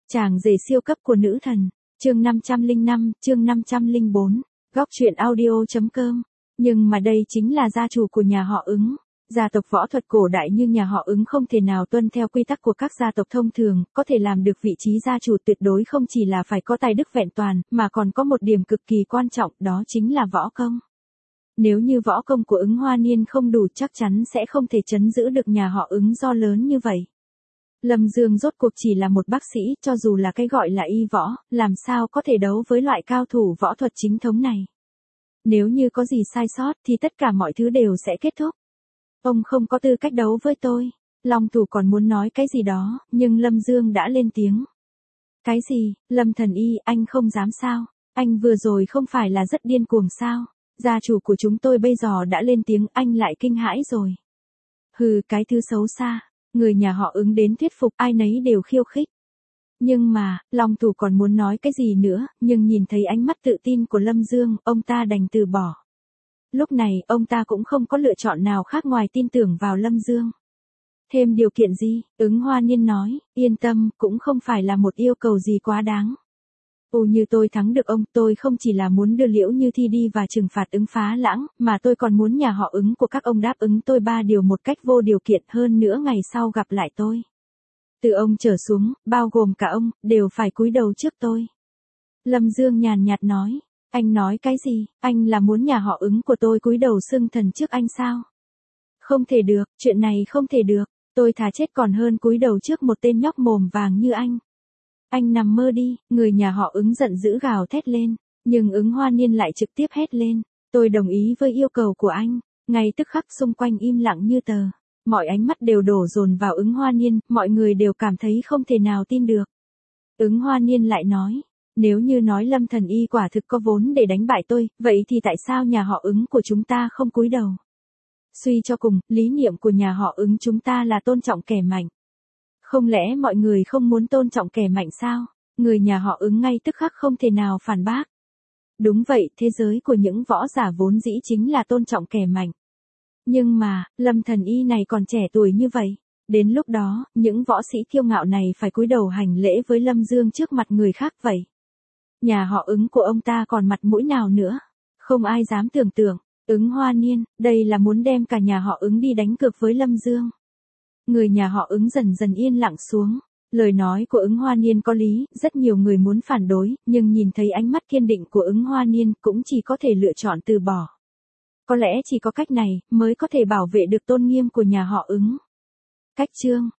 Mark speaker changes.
Speaker 1: Chàng rể siêu cấp của nữ thần, chương 505, chương 504, góc truyện audio.com. Nhưng mà đây chính là gia chủ của nhà họ Ứng. Gia tộc võ thuật cổ đại như nhà họ Ứng không thể nào tuân theo quy tắc của các gia tộc thông thường, có thể làm được vị trí gia chủ tuyệt đối không chỉ là phải có tài đức vẹn toàn, mà còn có một điểm cực kỳ quan trọng, đó chính là võ công. Nếu như võ công của Ứng Hoa Niên không đủ chắc chắn sẽ không thể trấn giữ được nhà họ Ứng do lớn như vậy. Lâm Dương rốt cuộc chỉ là một bác sĩ, cho dù là cái gọi là y võ, làm sao có thể đấu với loại cao thủ võ thuật chính thống này. Nếu như có gì sai sót thì tất cả mọi thứ đều sẽ kết thúc. Ông không có tư cách đấu với tôi. Long Thủ còn muốn nói cái gì đó, nhưng Lâm Dương đã lên tiếng. Cái gì, Lâm Thần Y, anh không dám sao? Anh vừa rồi không phải là rất điên cuồng sao? Gia chủ của chúng tôi bây giờ đã lên tiếng, anh lại kinh hãi rồi. Hừ, cái thứ xấu xa. Người nhà họ Ứng đến thuyết phục ai nấy đều khiêu khích. Nhưng mà, Long Thủ còn muốn nói cái gì nữa, nhưng nhìn thấy ánh mắt tự tin của Lâm Dương, ông ta đành từ bỏ. Lúc này, ông ta cũng không có lựa chọn nào khác ngoài tin tưởng vào Lâm Dương. Thêm điều kiện gì? Ứng Hoa Niên nói, yên tâm, cũng không phải là một yêu cầu gì quá đáng. Như tôi thắng được ông, tôi không chỉ là muốn đưa Liễu Như Thi đi và trừng phạt Ứng Phá Lãng, mà tôi còn muốn nhà họ Ứng của các ông đáp ứng tôi 3 điều một cách vô điều kiện, hơn nữa ngày sau gặp lại tôi. Từ ông trở xuống, bao gồm cả ông, đều phải cúi đầu trước tôi. Lâm Dương nhàn nhạt nói, anh nói cái gì, anh là muốn nhà họ Ứng của tôi cúi đầu xưng thần trước anh sao? Không thể được, chuyện này không thể được, tôi thà chết còn hơn cúi đầu trước một tên nhóc mồm vàng như anh. Anh nằm mơ đi, người nhà họ Ứng giận dữ gào thét lên, nhưng Ứng Hoa Niên lại trực tiếp hét lên, tôi đồng ý với yêu cầu của anh. Ngay tức khắc xung quanh im lặng như tờ, mọi ánh mắt đều đổ dồn vào Ứng Hoa Niên, mọi người đều cảm thấy không thể nào tin được. Ứng Hoa Niên lại nói, nếu như nói Lâm Thần Y quả thực có vốn để đánh bại tôi, vậy thì tại sao nhà họ Ứng của chúng ta không cúi đầu? Suy cho cùng, lý niệm của nhà họ Ứng chúng ta là tôn trọng kẻ mạnh. Không lẽ mọi người không muốn tôn trọng kẻ mạnh sao? Người nhà họ Ứng ngay tức khắc không thể nào phản bác. Đúng vậy, thế giới của những võ giả vốn dĩ chính là tôn trọng kẻ mạnh. Nhưng mà, Lâm Thần Y này còn trẻ tuổi như vậy. Đến lúc đó, những võ sĩ kiêu ngạo này phải cúi đầu hành lễ với Lâm Dương trước mặt người khác vậy. Nhà họ Ứng của ông ta còn mặt mũi nào nữa? Không ai dám tưởng tượng. Ứng Hoa Niên, đây là muốn đem cả nhà họ Ứng đi đánh cược với Lâm Dương. Người nhà họ Ứng dần dần yên lặng xuống. Lời nói của Ứng Hoa Niên có lý, rất nhiều người muốn phản đối, nhưng nhìn thấy ánh mắt kiên định của Ứng Hoa Niên cũng chỉ có thể lựa chọn từ bỏ. Có lẽ chỉ có cách này mới có thể bảo vệ được tôn nghiêm của nhà họ Ứng. Cách chương